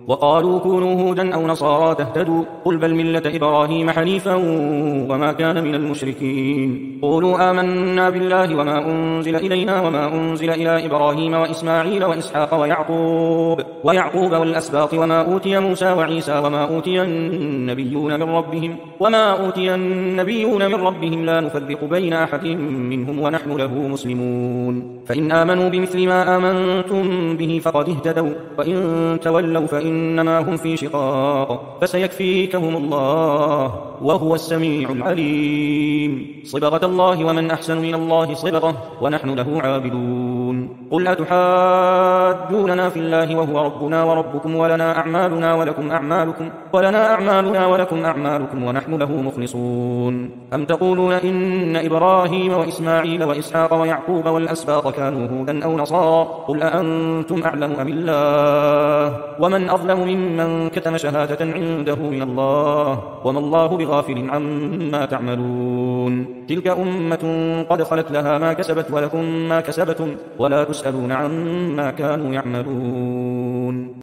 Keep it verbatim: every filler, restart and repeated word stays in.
وقالوا كونوا هودا أو نصارى تهتدوا قل بل ملة إبراهيم حنيفا وما كان من المشركين قولوا آمنا بالله وما أنزل إلينا وما أنزل إلى إبراهيم وإسماعيل وإسحاق ويعقوب ويعقوب والأسباط وما أوتي موسى وعيسى وما أوتي النبيون من ربهم وما أوتي النبيون من ربهم لا نفرق بين أحد منهم ونحن له مسلمون فإن آمنوا بمثل ما آمنتم به فقد اهتدوا وإن تولوا فإنما هم في شقاق فسيكفيكهم الله وهو السميع العليم صبغة الله ومن أحسن من الله صبغة ونحن له عابدون قل أتحاجوننا في الله وهو ربنا وربكم ولنا أعمالنا ولكم أعمالكم ولنا أعمالنا ولكم أعمالكم ونحن له مخلصون أم تقولون إن إبراهيم وإسماعيل وإسحاق ويعقوب والأسباط كانوا هودا أو نصارى قل أأنتم أعلم أم الله ومن أظلم ممن كتم شهادة عنده من الله وما الله بغافل عما تعملون تلك أمة قد خلت لها ما كسبت ولكم ما كسبتم ولا تسألون عما كانوا يعملون